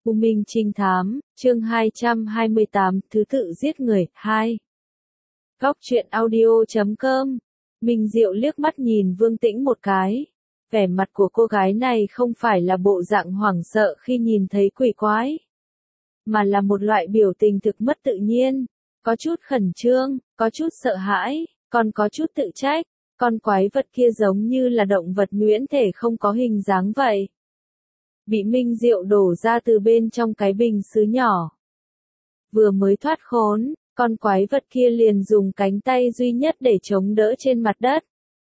U Minh Trinh Thám, chương 228, Thứ tự giết người, 2. Góc truyện audio.com. Minh Diệu liếc mắt nhìn Vương Tĩnh một cái. Vẻ mặt của cô gái này không phải là bộ dạng hoảng sợ khi nhìn thấy quỷ quái, mà là một loại biểu tình thực mất tự nhiên, có chút khẩn trương, có chút sợ hãi, còn có chút tự trách. Con quái vật kia giống như là động vật nhuyễn thể không có hình dáng vậy. Bị Minh Diệu đổ ra từ bên trong cái bình sứ nhỏ. Vừa mới thoát khốn, con quái vật kia liền dùng cánh tay duy nhất để chống đỡ trên mặt đất.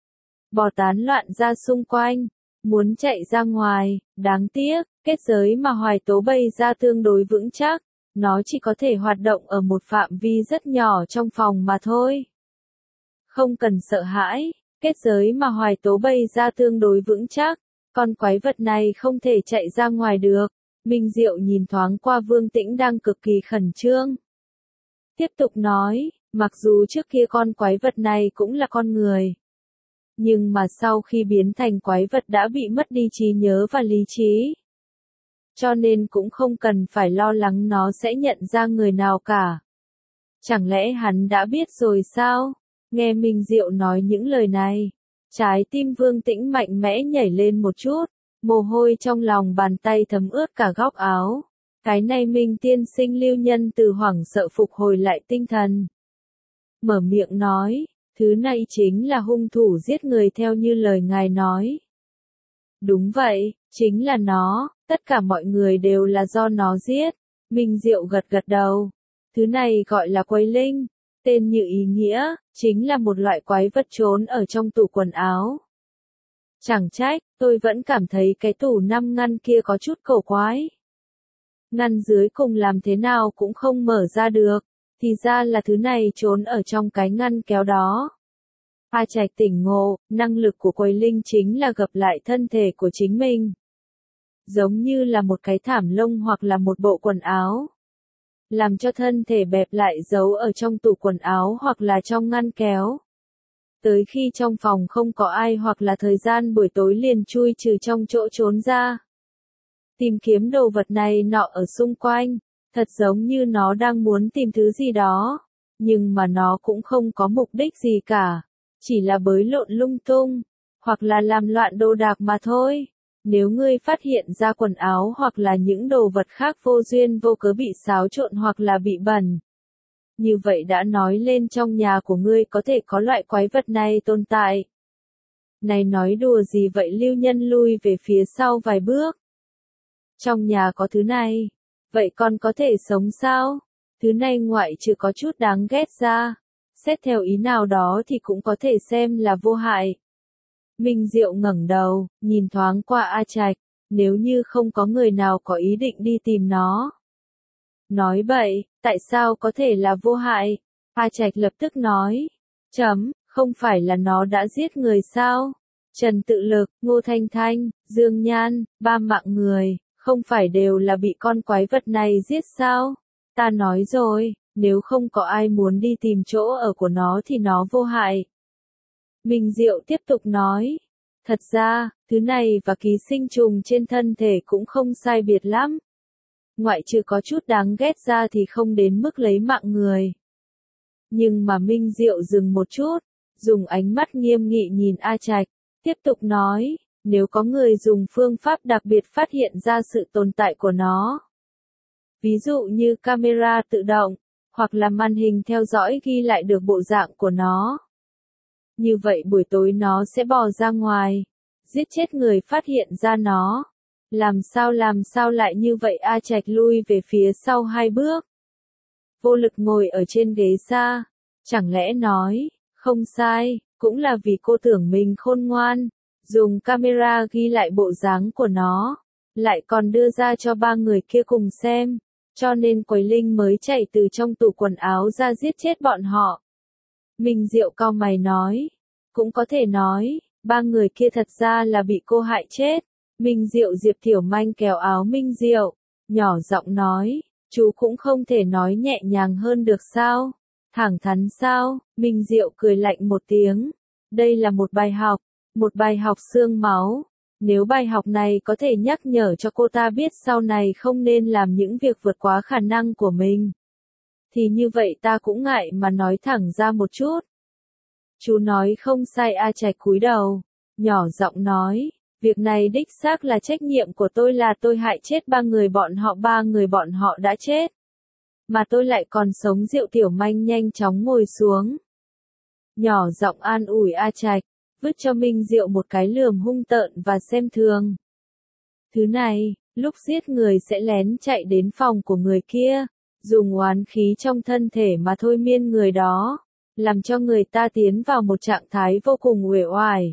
Bò tán loạn ra xung quanh, muốn chạy ra ngoài, đáng tiếc, kết giới mà Hoài Tố bày ra tương đối vững chắc, nó chỉ có thể hoạt động ở một phạm vi rất nhỏ trong phòng mà thôi. Không cần sợ hãi, kết giới mà Hoài Tố bày ra tương đối vững chắc. Con quái vật này không thể chạy ra ngoài được. Minh Diệu nhìn thoáng qua Vương Tĩnh đang cực kỳ khẩn trương. Tiếp tục nói, mặc dù trước kia con quái vật này cũng là con người. Nhưng mà sau khi biến thành quái vật đã bị mất đi trí nhớ và lý trí. Cho nên cũng không cần phải lo lắng nó sẽ nhận ra người nào cả. Chẳng lẽ hắn đã biết rồi sao? Nghe Minh Diệu nói những lời này. Trái tim Vương Tĩnh mạnh mẽ nhảy lên một chút, mồ hôi trong lòng bàn tay thấm ướt cả góc áo. Cái này Minh tiên sinh lưu nhân từ hoảng sợ phục hồi lại tinh thần. Mở miệng nói, thứ này chính là hung thủ giết người theo như lời ngài nói. Đúng vậy, chính là nó, tất cả mọi người đều là do nó giết. Minh Diệu gật gật đầu. Thứ này gọi là quái linh. Tên như ý nghĩa, chính là một loại quái vật trốn ở trong tủ quần áo. Chẳng trách, tôi vẫn cảm thấy cái tủ 5 ngăn kia có chút cổ quái. Ngăn dưới cùng làm thế nào cũng không mở ra được, thì ra là thứ này trốn ở trong cái ngăn kéo đó. A Trạch tỉnh ngộ, năng lực của quái linh chính là gập lại thân thể của chính mình. Giống như là một cái thảm lông hoặc là một bộ quần áo. Làm cho thân thể bẹp lại giấu ở trong tủ quần áo hoặc là trong ngăn kéo. Tới khi trong phòng không có ai hoặc là thời gian buổi tối liền chui trừ trong chỗ trốn ra. Tìm kiếm đồ vật này nọ ở xung quanh, thật giống như nó đang muốn tìm thứ gì đó, nhưng mà nó cũng không có mục đích gì cả, chỉ là bới lộn lung tung, hoặc là làm loạn đồ đạc mà thôi. Nếu ngươi phát hiện ra quần áo hoặc là những đồ vật khác vô duyên vô cớ bị xáo trộn hoặc là bị bẩn, như vậy đã nói lên trong nhà của ngươi có thể có loại quái vật này tồn tại. Này nói đùa gì vậy? Lưu nhân lui về phía sau vài bước. Trong nhà có thứ này, vậy con có thể sống sao? Thứ này ngoại trừ có chút đáng ghét ra, xét theo ý nào đó thì cũng có thể xem là vô hại. Minh Diệu ngẩng đầu, nhìn thoáng qua A Trạch, nếu như không có người nào có ý định đi tìm nó. Nói bậy, tại sao có thể là vô hại? A Trạch lập tức nói, không phải là nó đã giết người sao? Trần Tự Lực, Ngô Thanh Thanh, Dương Nhan, 3 mạng người, không phải đều là bị con quái vật này giết sao? Ta nói rồi, nếu không có ai muốn đi tìm chỗ ở của nó thì nó vô hại. Minh Diệu tiếp tục nói, thật ra, thứ này và ký sinh trùng trên thân thể cũng không sai biệt lắm. Ngoại trừ có chút đáng ghét ra thì không đến mức lấy mạng người. Nhưng mà Minh Diệu dừng một chút, dùng ánh mắt nghiêm nghị nhìn A Trạch, tiếp tục nói, nếu có người dùng phương pháp đặc biệt phát hiện ra sự tồn tại của nó. Ví dụ như camera tự động, hoặc là màn hình theo dõi ghi lại được bộ dạng của nó. Như vậy buổi tối nó sẽ bò ra ngoài, giết chết người phát hiện ra nó. Làm sao lại như vậy? A Trạch lui về phía sau 2 bước. Vô lực ngồi ở trên ghế xa, chẳng lẽ nói, không sai, cũng là vì cô tưởng mình khôn ngoan, dùng camera ghi lại bộ dáng của nó, lại còn đưa ra cho 3 người kia cùng xem, cho nên quái linh mới chạy từ trong tủ quần áo ra giết chết bọn họ. Minh Diệu cau mày nói, cũng có thể nói, 3 người kia thật ra là bị cô hại chết. Minh Diệu Diệp Tiểu Manh kéo áo Minh Diệu, nhỏ giọng nói, chú cũng không thể nói nhẹ nhàng hơn được sao? Thẳng thắn sao? Minh Diệu cười lạnh một tiếng, đây là một bài học xương máu. Nếu bài học này có thể nhắc nhở cho cô ta biết sau này không nên làm những việc vượt quá khả năng của mình, thì như vậy ta cũng ngại mà nói thẳng ra một chút. Chú nói không sai. A Trạch cúi đầu, nhỏ giọng nói, việc này đích xác là trách nhiệm của tôi, là tôi hại chết ba người bọn họ đã chết. Mà tôi lại còn sống. Diệu Tiểu Manh nhanh chóng ngồi xuống, nhỏ giọng an ủi A Trạch, vứt cho Minh Diệu một cái lườm hung tợn và xem thường. Thứ này, lúc giết người sẽ lén chạy đến phòng của người kia, dùng oán khí trong thân thể mà thôi miên người đó, làm cho người ta tiến vào một trạng thái vô cùng uể oải,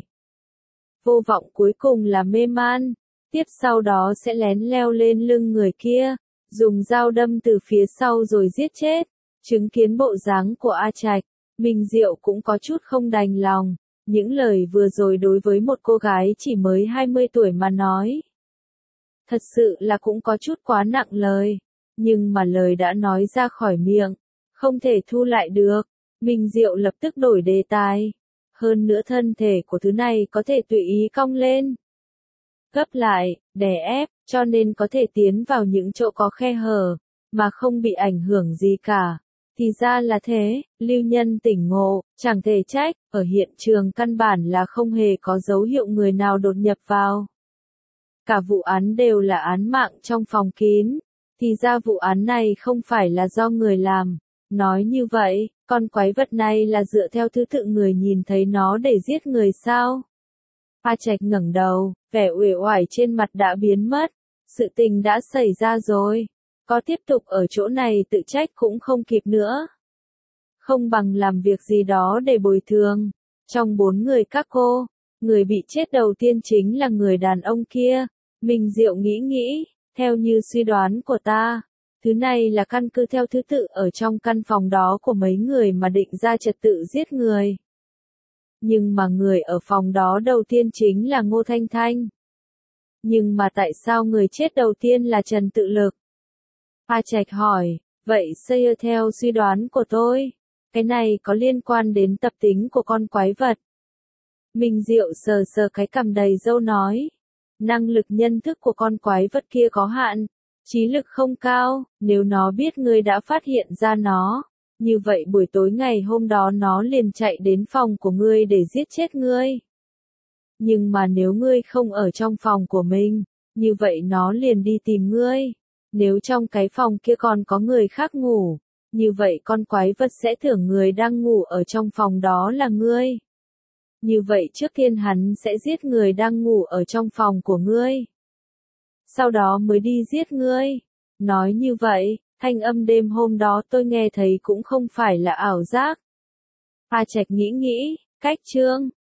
vô vọng, cuối cùng là mê man. Tiếp sau đó sẽ lén leo lên lưng người kia, dùng dao đâm từ phía sau rồi giết chết. Chứng kiến bộ dáng của A Trạch, Minh Diệu cũng có chút không đành lòng. Những lời vừa rồi đối với một cô gái chỉ mới 20 tuổi mà nói, thật sự là cũng có chút quá nặng lời. Nhưng mà lời đã nói ra khỏi miệng, không thể thu lại được. Minh Diệu lập tức đổi đề tài. Hơn nữa thân thể của thứ này có thể tùy ý cong lên, gấp lại, đè ép, cho nên có thể tiến vào những chỗ có khe hở, mà không bị ảnh hưởng gì cả. Thì ra là thế. Lưu Nhân tỉnh ngộ, chẳng thể trách, ở hiện trường căn bản là không hề có dấu hiệu người nào đột nhập vào. Cả vụ án đều là án mạng trong phòng kín, thì ra vụ án này không phải là do người làm. Nói như vậy, con quái vật này là dựa theo thứ tự người nhìn thấy nó để giết người sao? A Trạch ngẩng đầu, vẻ uể oải trên mặt đã biến mất. Sự tình đã xảy ra rồi, có tiếp tục ở chỗ này tự trách cũng không kịp nữa. Không bằng làm việc gì đó để bồi thường. Trong 4 người các cô, người bị chết đầu tiên chính là người đàn ông kia. Minh Diệu nghĩ, theo như suy đoán của ta, thứ này là căn cứ theo thứ tự ở trong căn phòng đó của mấy người mà định ra trật tự giết người. Nhưng mà người ở phòng đó đầu tiên chính là Ngô Thanh Thanh. Nhưng mà tại sao người chết đầu tiên là Trần Tự Lực? A Trạch hỏi, vậy xây theo suy đoán của tôi, cái này có liên quan đến tập tính của con quái vật. Minh Diệu sờ sờ cái cằm đầy râu nói, năng lực nhận thức của con quái vật kia có hạn, trí lực không cao. Nếu nó biết ngươi đã phát hiện ra nó, như vậy buổi tối ngày hôm đó nó liền chạy đến phòng của ngươi để giết chết ngươi. Nhưng mà nếu ngươi không ở trong phòng của mình, như vậy nó liền đi tìm ngươi. Nếu trong cái phòng kia còn có người khác ngủ, như vậy con quái vật sẽ tưởng người đang ngủ ở trong phòng đó là ngươi. Như vậy trước tiên hắn sẽ giết người đang ngủ ở trong phòng của ngươi, sau đó mới đi giết ngươi. Nói như vậy, thanh âm đêm hôm đó tôi nghe thấy cũng không phải là ảo giác. A Trạch nghĩ, cách chương